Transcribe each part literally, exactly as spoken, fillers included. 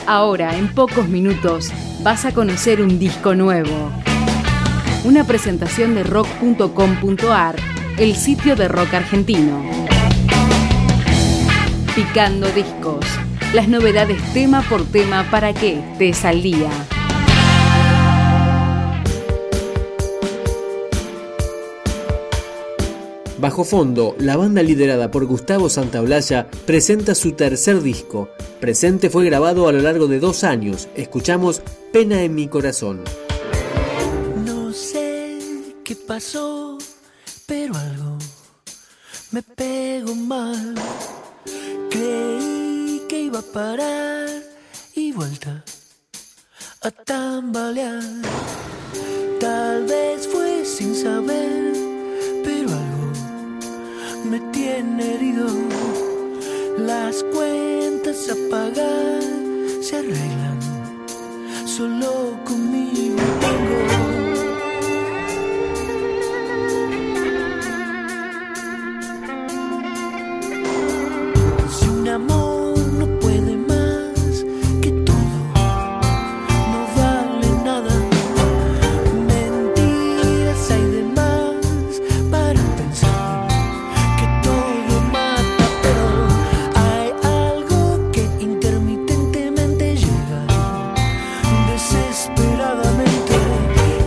Ahora, en pocos minutos, vas a conocer un disco nuevo. Una presentación de rock punto com punto a r, el sitio de rock argentino. Picando discos. Las novedades tema por tema para que estés al día. Bajo Fondo, la banda liderada por Gustavo Santaolalla presenta su tercer disco. Presente fue grabado a lo largo de dos años. Escuchamos Pena en mi corazón. No sé qué pasó, pero algo me pegó mal. Creí que iba a parar y vuelta a tambalear. Tal vez fue sin saber, pero algo me tiene herido. Las cuentas a pagar se arreglan solo conmigo. Tengo si un amor no puede más que todo, no vale nada. Mentiras hay de más para pensar que todo mata, pero hay algo que intermitentemente llega desesperadamente.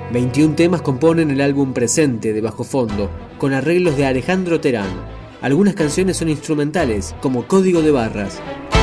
veintiún temas componen el álbum Presente de Bajo Fondo, con arreglos de Alejandro Terán. Algunas canciones son instrumentales, como Código de Barras.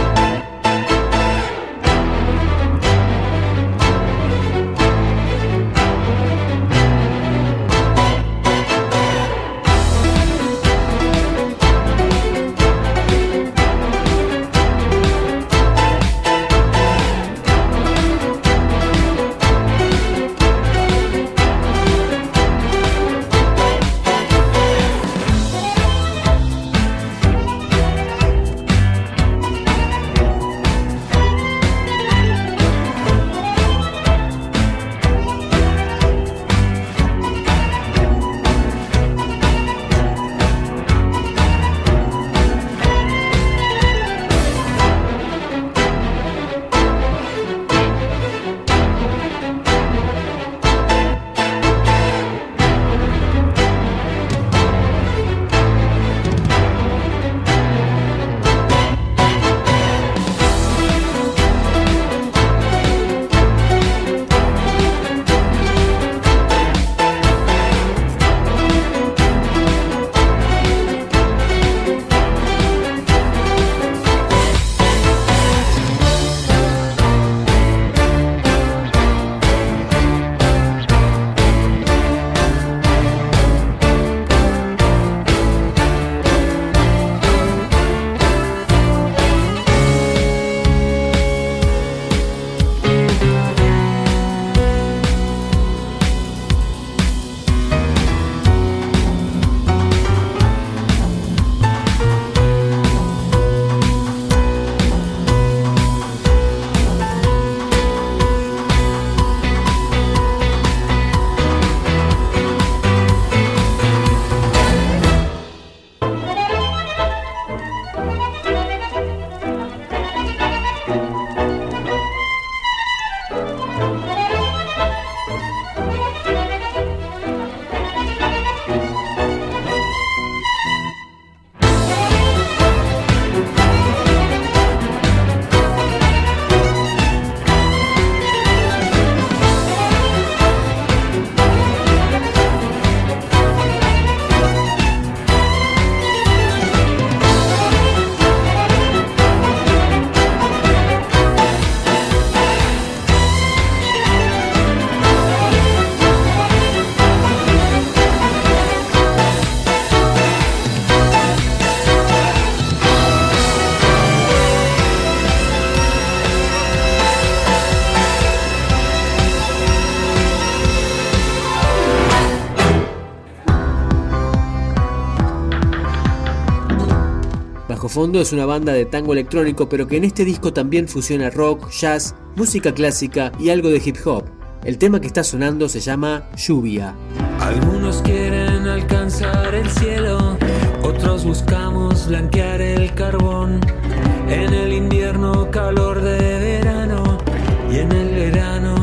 Bajo Fondo es una banda de tango electrónico, pero que en este disco también fusiona rock, jazz, música clásica y algo de hip hop. El tema que está sonando se llama Lluvia. Algunos quieren alcanzar el cielo, otros buscamos blanquear el carbón. En el invierno calor de verano y en el verano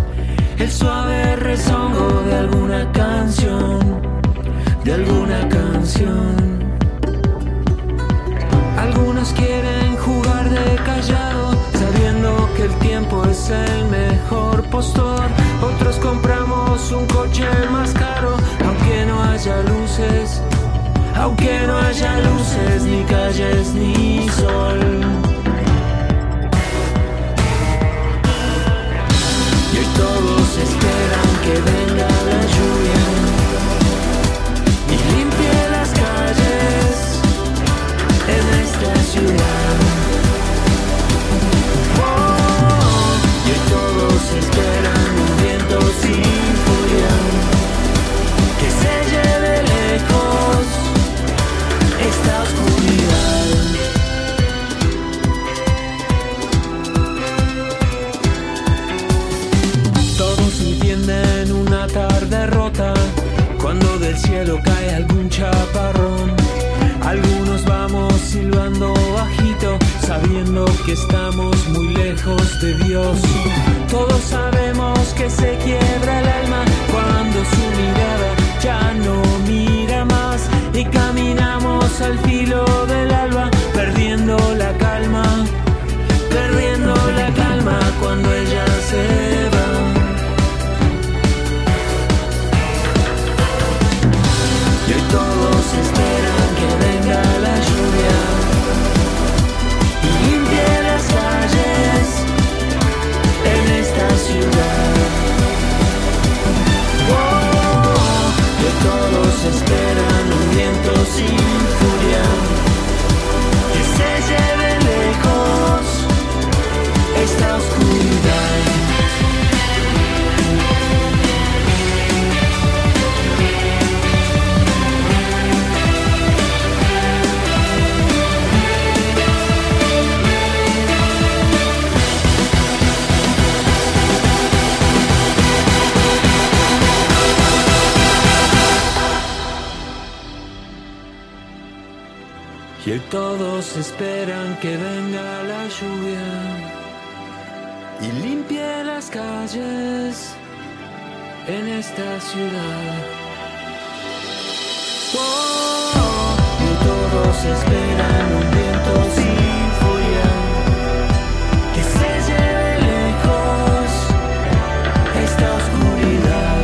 el suave rezongo de alguna canción, de alguna canción. Algunos quieren jugar de callado, sabiendo que el tiempo es el mejor postor. Otros compramos un coche más caro, aunque no haya luces, aunque no haya luces, ni calles, ni sol. Y hoy todos esperan que venga la lluvia y limpie las calles en esta ciudad. Oh, y hoy todos esperan un viento sin furia que se lleve lejos esta oscuridad. Todos entienden una tarde rota cuando del cielo cae algún chaparrón. Algunos vamos silbando bajito, sabiendo que estamos muy lejos de Dios. Todos sabemos que se quiebra el alma cuando su mirada ya no mira más, y caminamos al filo del alba, perdiendo la calma, perdiendo la calma cuando ella se va. y hoy todos esperan que venga la lluvia y limpie las calles en esta ciudad. Oh, y todos esperan un viento sin furia que se lleve lejos esta oscuridad.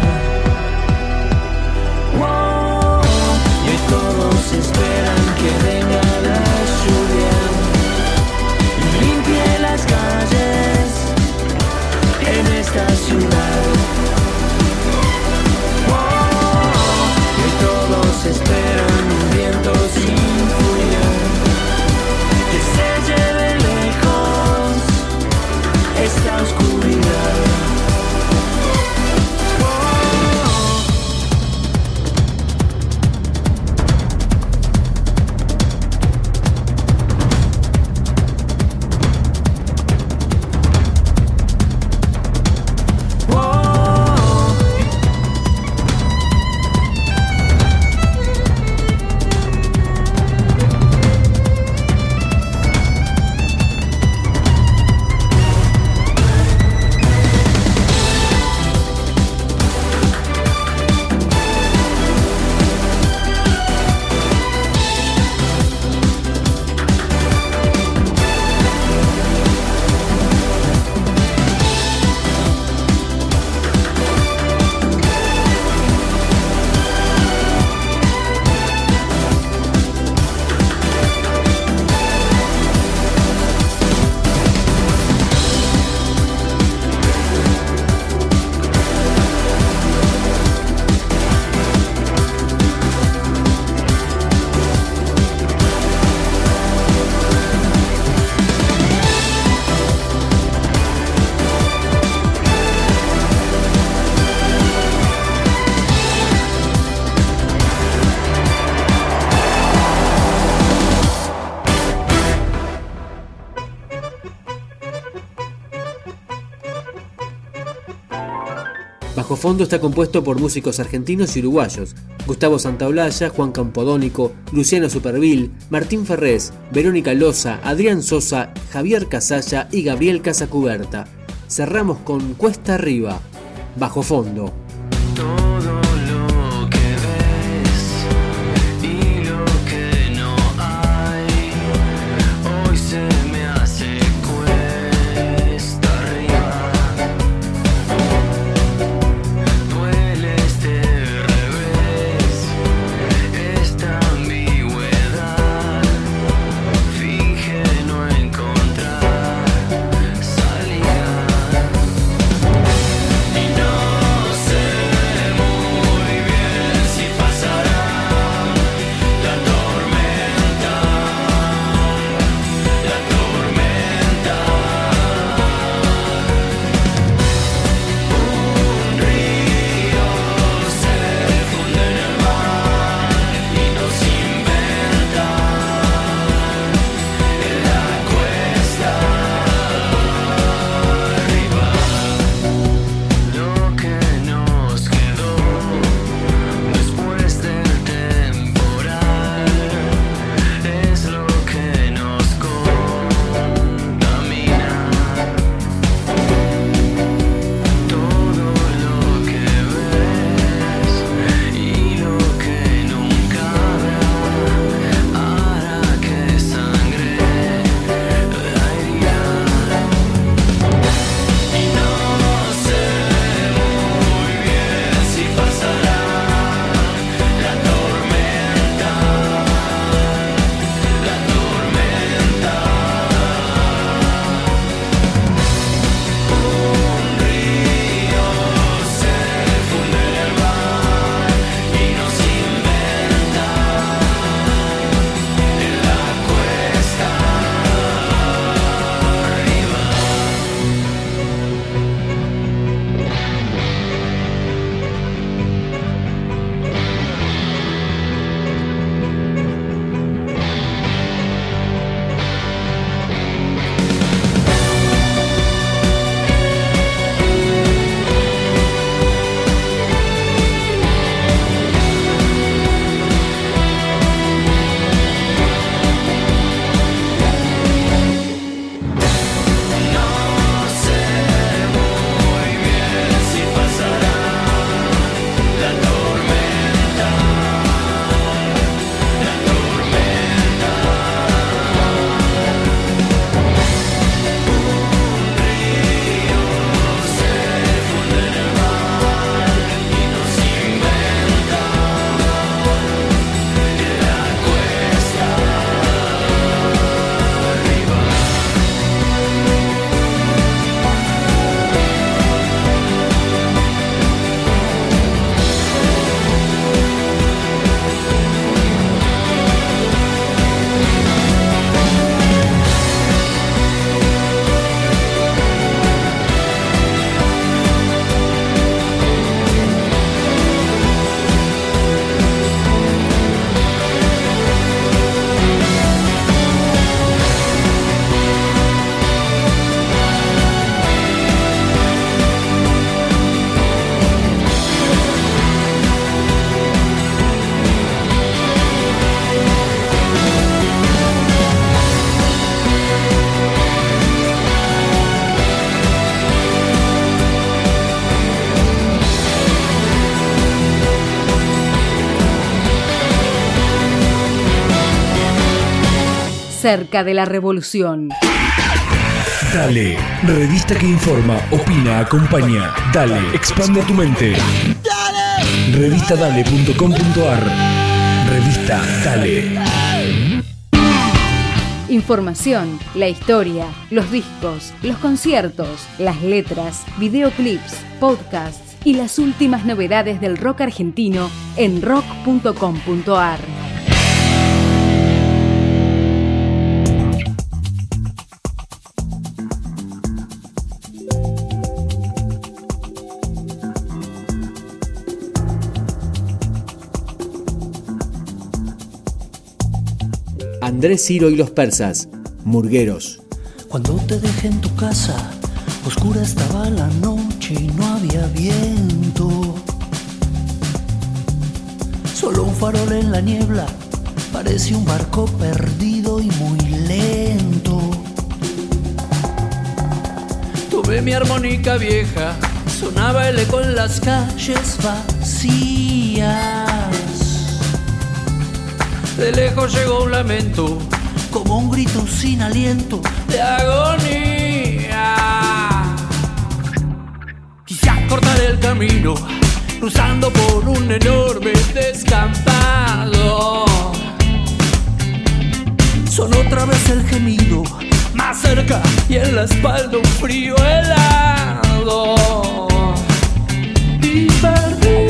Oh, y hoy todos esperan que venga la lluvia y limpie las calles en esta ciudad. Esperan un viento sin furia que se lleve lejos esta oscuridad. Bajo Fondo está compuesto por músicos argentinos y uruguayos: Gustavo Santaolalla, Juan Campodónico, Luciano Superville, Martín Ferrés, Verónica Loza, Adrián Sosa, Javier Casalla y Gabriel Casacuberta. Cerramos con Cuesta Arriba, Bajo Fondo. No sé cerca de la revolución. Dale, revista que informa, opina, acompaña. Dale, expande tu mente. Dale. revista dale punto com punto ar. Revista Dale. Información, la historia, los discos, los conciertos, las letras, videoclips, podcasts y las últimas novedades del rock argentino en rock punto com punto ar. Andrés Ciro y los persas, Murgueros. Cuando te dejé en tu casa, oscura estaba la noche y no había viento. Solo un farol en la niebla, parecía un barco perdido y muy lento. Tomé mi armónica vieja, sonaba el eco en las calles vacías. De lejos llegó un lamento, como un grito sin aliento de agonía. Quise cortar el camino, cruzando por un enorme descampado. Sonó otra vez el gemido, más cerca y en la espalda un frío helado. Y perdí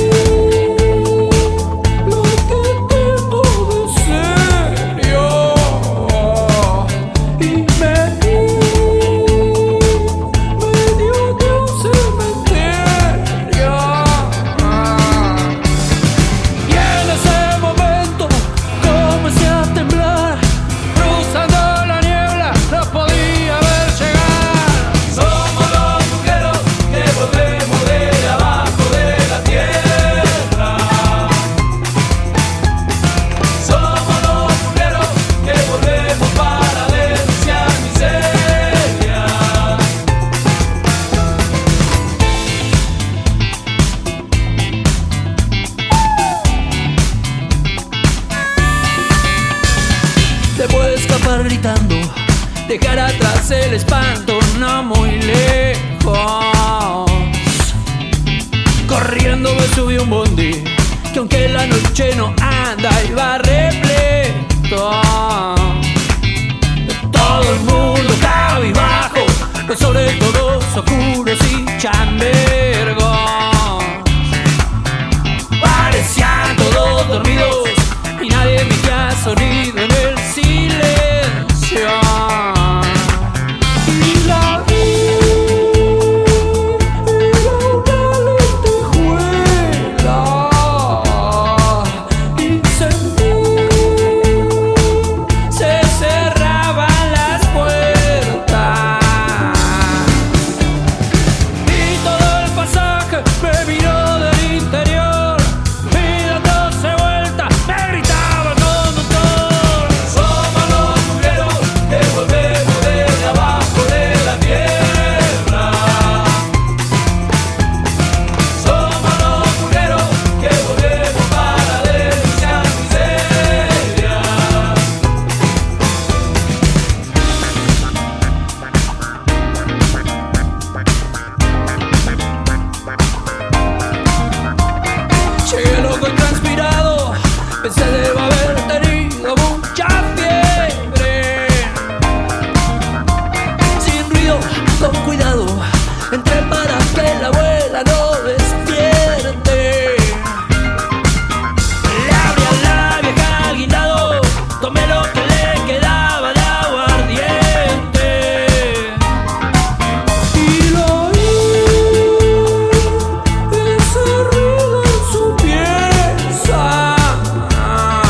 gritando, dejar atrás el espanto, no muy lejos. Corriendo me subí un bondi, que aunque la noche no anda iba repleto. Todo el mundo cabizbajo, pues sobre todo oscuros y chambergos. Parecían todos dormidos y nadie emitía sonido en el silencio. Y la vi, era una lentejuela, y sentí, se cerraban las puertas. Y todo el pasaje me miró del interior, y dándose vuelta me gritaba el conductor: somos los murgueros que volvemos de abajo de la tierra. Somos los murgueros que volvemos para denunciar miseria. Llegué loco y transpirado, pensé debo haber tenido mucha fiebre. Sin ruido, con cuidado, entré para que la abuela no despierte. Le abrí a la vieja al guindado, tomé lo que le quedaba de aguardiente. Y lo oí, encerrado en su pieza.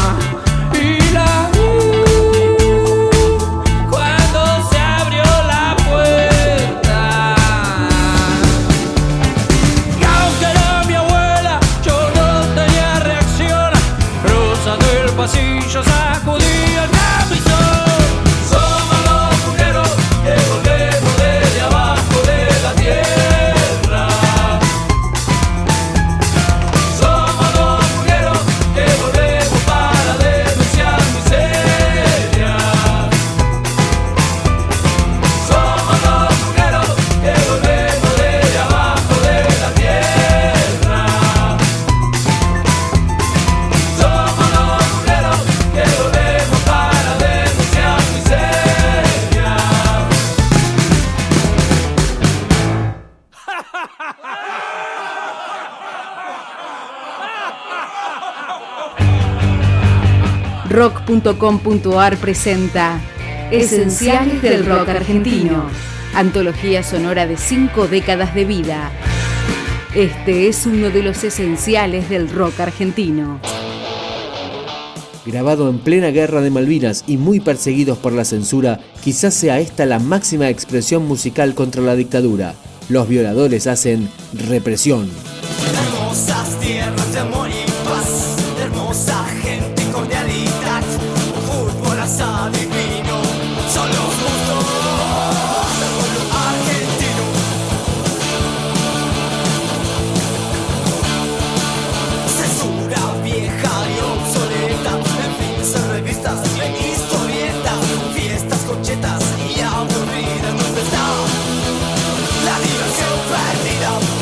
rock punto com punto ar presenta Esenciales del Rock Argentino, antología sonora de cinco décadas de vida. Este es uno de los esenciales del rock argentino. Grabado en plena guerra de Malvinas y muy perseguidos por la censura, quizás sea esta la máxima expresión musical contra la dictadura. Los violadores hacen represión. Hermosas tierras de amor y paz, hermosa gente y cordialidad, fútbol asado divino, son los gustos del pueblo argentino. Censura vieja y obsoleta, en fin, revistas e historietas, fiestas conchetas y aburridas, ¿dónde está la diversión perdida?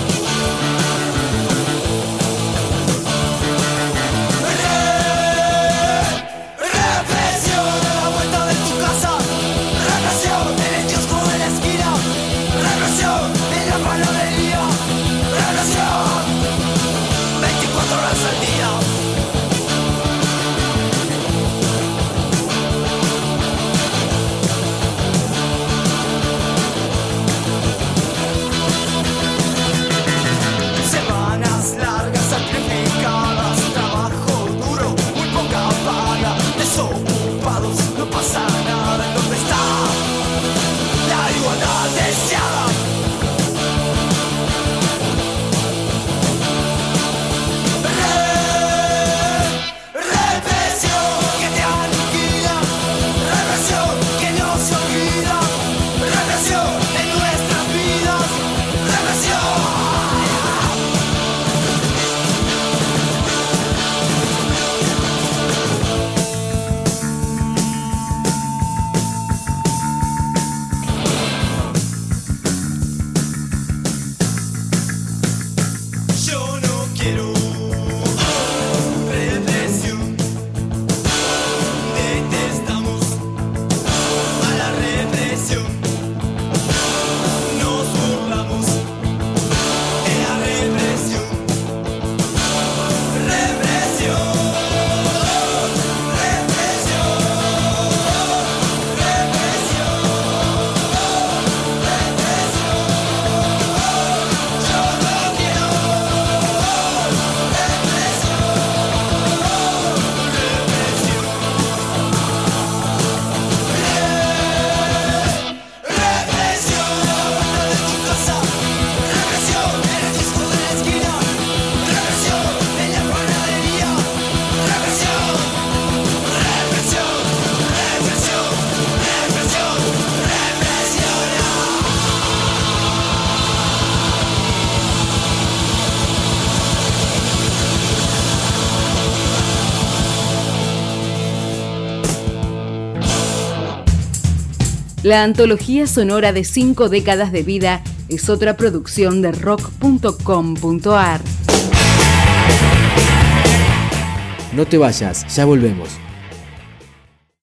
La antología sonora de cinco décadas de vida es otra producción de rock punto com punto ar. No te vayas, ya volvemos.